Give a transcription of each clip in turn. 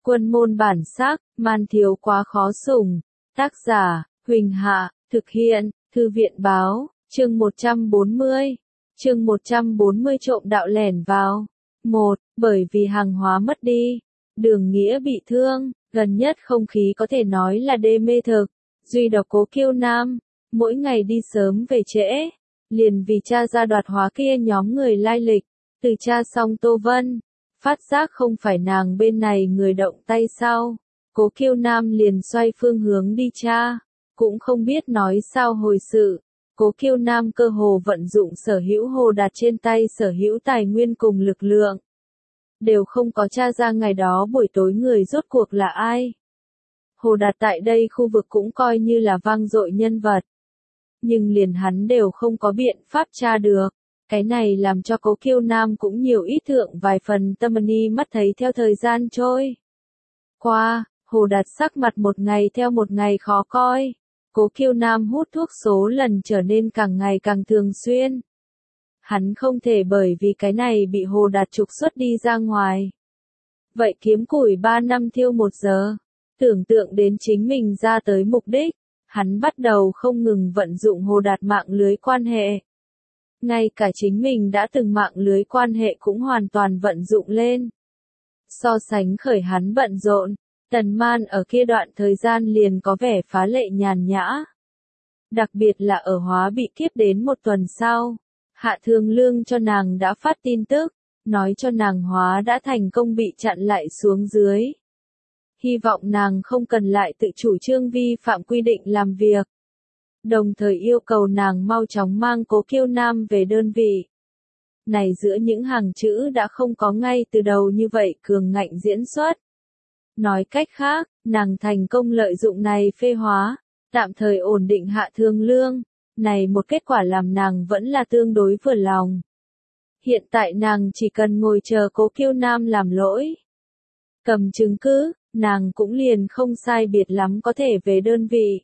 Quân môn bản sắc, man thiếu quá khó sủng. Tác giả, Huỳnh Hạ, thực hiện, Thư viện báo, chương 140. Chương 140 trộm đạo lẻn vào. 1. Bởi vì hàng hóa mất đi, Đường Nghĩa bị thương, gần nhất không khí có thể nói là đê mê thực. Duy độc Cố Kiêu Nam, mỗi ngày đi sớm về trễ, liền vì tra ra đoạt hóa kia nhóm người lai lịch. Từ tra xong Tô Vân, phát giác không phải nàng bên này người động tay sau, Cố Kiêu Nam liền xoay phương hướng đi tra, cũng không biết nói sao hồi sự. Cố Kiêu Nam cơ hồ vận dụng sở hữu Hồ Đạt trên tay sở hữu tài nguyên cùng lực lượng, đều không có tra ra ngày đó buổi tối người rốt cuộc là ai. Hồ Đạt tại đây khu vực cũng coi như là vang dội nhân vật, nhưng liền hắn đều không có biện pháp tra được. Cái này làm cho Cố Kiêu Nam cũng nhiều ít thượng vài phần tâm ni mắt thấy theo thời gian trôi qua, Hồ Đạt sắc mặt một ngày theo một ngày khó coi. Cố Kiêu Nam hút thuốc số lần trở nên càng ngày càng thường xuyên. Hắn không thể bởi vì cái này bị Hồ Đạt trục xuất đi ra ngoài. Vậy kiếm củi 3 năm thiêu 1 giờ. Tưởng tượng đến chính mình ra tới mục đích, hắn bắt đầu không ngừng vận dụng Hồ Đạt mạng lưới quan hệ. Ngay cả chính mình đã từng mạng lưới quan hệ cũng hoàn toàn vận dụng lên. So sánh khởi hắn bận rộn, Tần Man ở kia đoạn thời gian liền có vẻ phá lệ nhàn nhã. Đặc biệt là ở Hóa bị kiếp đến 1 tuần sau, Hạ Thường Lương cho nàng đã phát tin tức, nói cho nàng Hóa đã thành công bị chặn lại xuống dưới. Hy vọng nàng không cần lại tự chủ trương vi phạm quy định làm việc. Đồng thời yêu cầu nàng mau chóng mang Cố Kiêu Nam về đơn vị. Này giữa những hàng chữ đã không có ngay từ đầu như vậy cường ngạnh diễn xuất. Nói cách khác, nàng thành công lợi dụng này phê hóa, tạm thời ổn định Hạ Thường Lương. Này một kết quả làm nàng vẫn là tương đối vừa lòng. Hiện tại nàng chỉ cần ngồi chờ Cố Kiêu Nam làm lỗi, cầm chứng cứ, nàng cũng liền không sai biệt lắm có thể về đơn vị.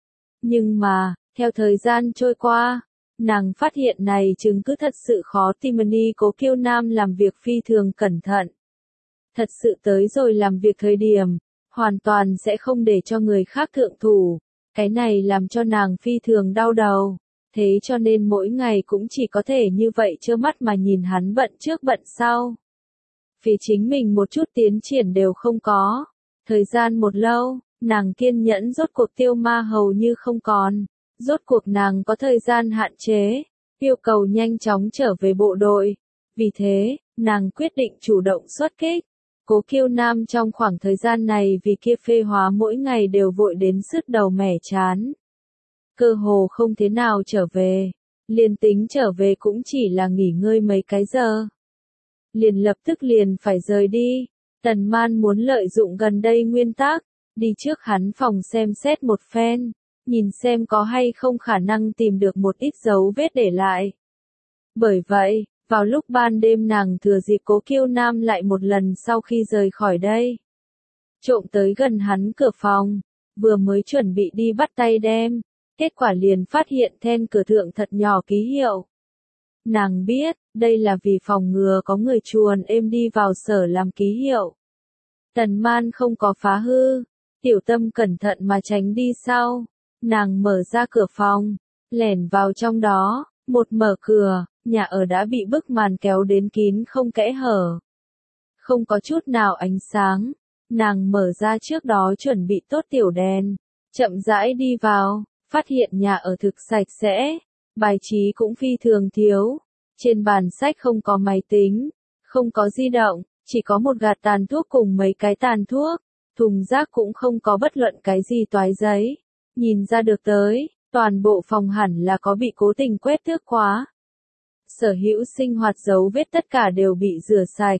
Nhưng mà, theo thời gian trôi qua, nàng phát hiện này chứng cứ thật sự khó tìm. Cố Kiêu Nam làm việc phi thường cẩn thận. Thật sự tới rồi làm việc thời điểm, hoàn toàn sẽ không để cho người khác thượng thủ. Cái này làm cho nàng phi thường đau đầu. Thế cho nên mỗi ngày cũng chỉ có thể như vậy trơ mắt mà nhìn hắn bận trước bận sau. Vì chính mình một chút tiến triển đều không có. Thời gian một lâu, nàng kiên nhẫn rốt cuộc tiêu ma hầu như không còn. Rốt cuộc nàng có thời gian hạn chế, yêu cầu nhanh chóng trở về bộ đội. Vì thế, nàng quyết định chủ động xuất kích. Cố Kiêu Nam trong khoảng thời gian này vì kia phê hóa mỗi ngày đều vội đến sứt đầu mẻ chán. Cơ hồ không thế nào trở về, liền tính trở về cũng chỉ là nghỉ ngơi mấy cái giờ. Liền lập tức liền phải rời đi. Tần Man muốn lợi dụng gần đây nguyên tắc, đi trước hắn phòng xem xét một phen, nhìn xem có hay không khả năng tìm được một ít dấu vết để lại. Bởi vậy, vào lúc ban đêm nàng thừa dịp Cố Kiêu Nam lại một lần sau khi rời khỏi đây, trộm tới gần hắn cửa phòng, vừa mới chuẩn bị đi bắt tay đem, kết quả liền phát hiện then cửa thượng thật nhỏ ký hiệu. Nàng biết, đây là vì phòng ngừa có người chuồn êm đi vào sở làm ký hiệu. Tần Man không có phá hư, tiểu tâm cẩn thận mà tránh đi sau. Nàng mở ra cửa phòng, lẻn vào trong đó, một mở cửa, nhà ở đã bị bức màn kéo đến kín không kẽ hở. Không có chút nào ánh sáng, nàng mở ra trước đó chuẩn bị tốt tiểu đèn, chậm rãi đi vào, phát hiện nhà ở thực sạch sẽ, bài trí cũng phi thường thiếu. Trên bàn sách không có máy tính, không có di động, chỉ có một gạt tàn thuốc cùng mấy cái tàn thuốc, thùng rác cũng không có bất luận cái gì toái giấy. Nhìn ra được tới, toàn bộ phòng hẳn là có bị cố tình quét tước quá. Sở hữu sinh hoạt dấu vết tất cả đều bị rửa sạch.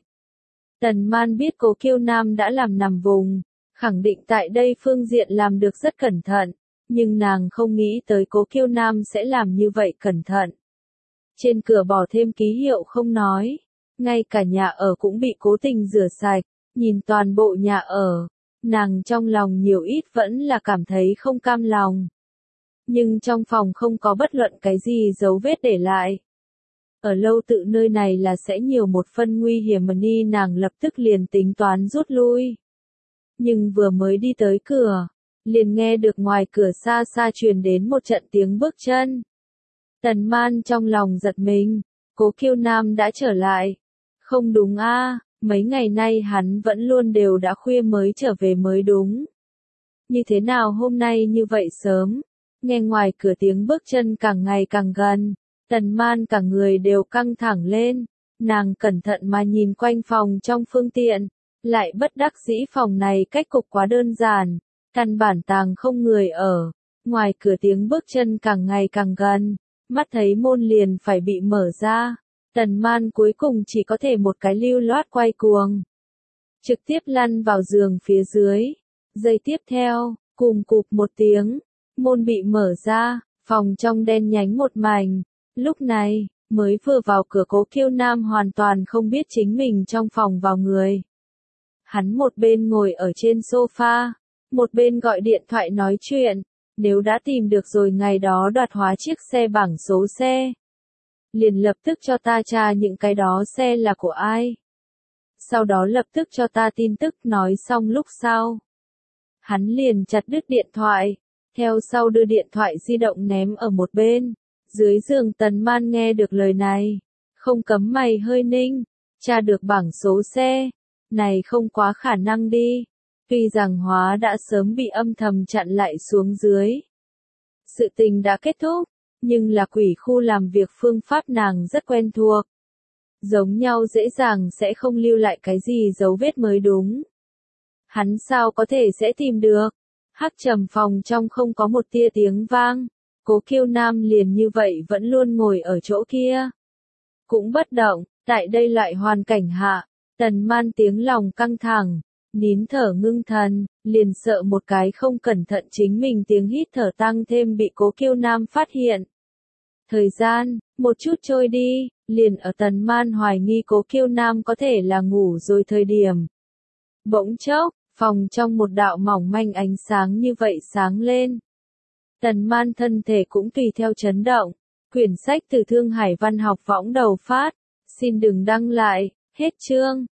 Tần Man biết Cố Kiêu Nam đã làm nằm vùng, khẳng định tại đây phương diện làm được rất cẩn thận, nhưng nàng không nghĩ tới Cố Kiêu Nam sẽ làm như vậy cẩn thận. Trên cửa bỏ thêm ký hiệu không nói, ngay cả nhà ở cũng bị cố tình rửa sạch, nhìn toàn bộ nhà ở, nàng trong lòng nhiều ít vẫn là cảm thấy không cam lòng. Nhưng trong phòng không có bất luận cái gì dấu vết để lại. Ở lâu tự nơi này là sẽ nhiều một phân nguy hiểm. Nàng lập tức liền tính toán rút lui. nhưng vừa mới đi tới cửa, liền nghe được ngoài cửa xa xa truyền đến một trận tiếng bước chân. Tần Man trong lòng giật mình, Cố Kiêu Nam đã trở lại. Không đúng a, mấy ngày nay hắn vẫn luôn đều đã khuya mới trở về mới đúng. Như thế nào hôm nay như vậy sớm? Nghe ngoài cửa tiếng bước chân càng ngày càng gần, Tần Man cả người đều căng thẳng lên, nàng cẩn thận mà nhìn quanh phòng trong phương tiện, lại bất đắc dĩ phòng này cách cục quá đơn giản, căn bản tàng không người ở, ngoài cửa tiếng bước chân càng ngày càng gần, mắt thấy môn liền phải bị mở ra, Tần Man cuối cùng chỉ có thể một cái lưu loát quay cuồng, trực tiếp lăn vào giường phía dưới. Giây tiếp theo, cùm cụp một tiếng, môn bị mở ra, phòng trong đen nhánh một mảnh. Lúc này, mới vừa vào cửa Cố Kiêu Nam hoàn toàn không biết chính mình trong phòng vào người. Hắn một bên ngồi ở trên sofa, một bên gọi điện thoại nói chuyện, nếu đã tìm được rồi ngày đó đoạt hóa chiếc xe bảng số xe. Liền lập tức cho ta tra những cái đó xe là của ai. Sau đó lập tức cho ta tin tức nói xong lúc sau. Hắn liền chặt đứt điện thoại, theo sau đưa điện thoại di động ném ở một bên. Dưới giường Tần Man nghe được lời này, không cấm mày hơi ninh, tra được bảng số xe, này không quá khả năng đi, tuy rằng hóa đã sớm bị âm thầm chặn lại xuống dưới. Sự tình đã kết thúc, nhưng là quỷ khu làm việc phương pháp nàng rất quen thuộc. Giống nhau dễ dàng sẽ không lưu lại cái gì dấu vết mới đúng. Hắn sao có thể sẽ tìm được? Hắc trầm phòng trong không có một tia tiếng vang. Cố Kiêu Nam liền như vậy vẫn luôn ngồi ở chỗ kia. Cũng bất động, tại đây loại hoàn cảnh hạ, Tần Man tiếng lòng căng thẳng, nín thở ngưng thần, liền sợ một cái không cẩn thận chính mình tiếng hít thở tăng thêm bị Cố Kiêu Nam phát hiện. Thời gian, một chút trôi đi, liền ở Tần Man hoài nghi Cố Kiêu Nam có thể là ngủ rồi thời điểm. Bỗng chốc, phòng trong một đạo mỏng manh ánh sáng như vậy sáng lên. Tần Man thân thể cũng tùy theo chấn động. Quyển sách từ Thương Hải Văn học võng đầu phát. Xin đừng đăng lại, hết chương.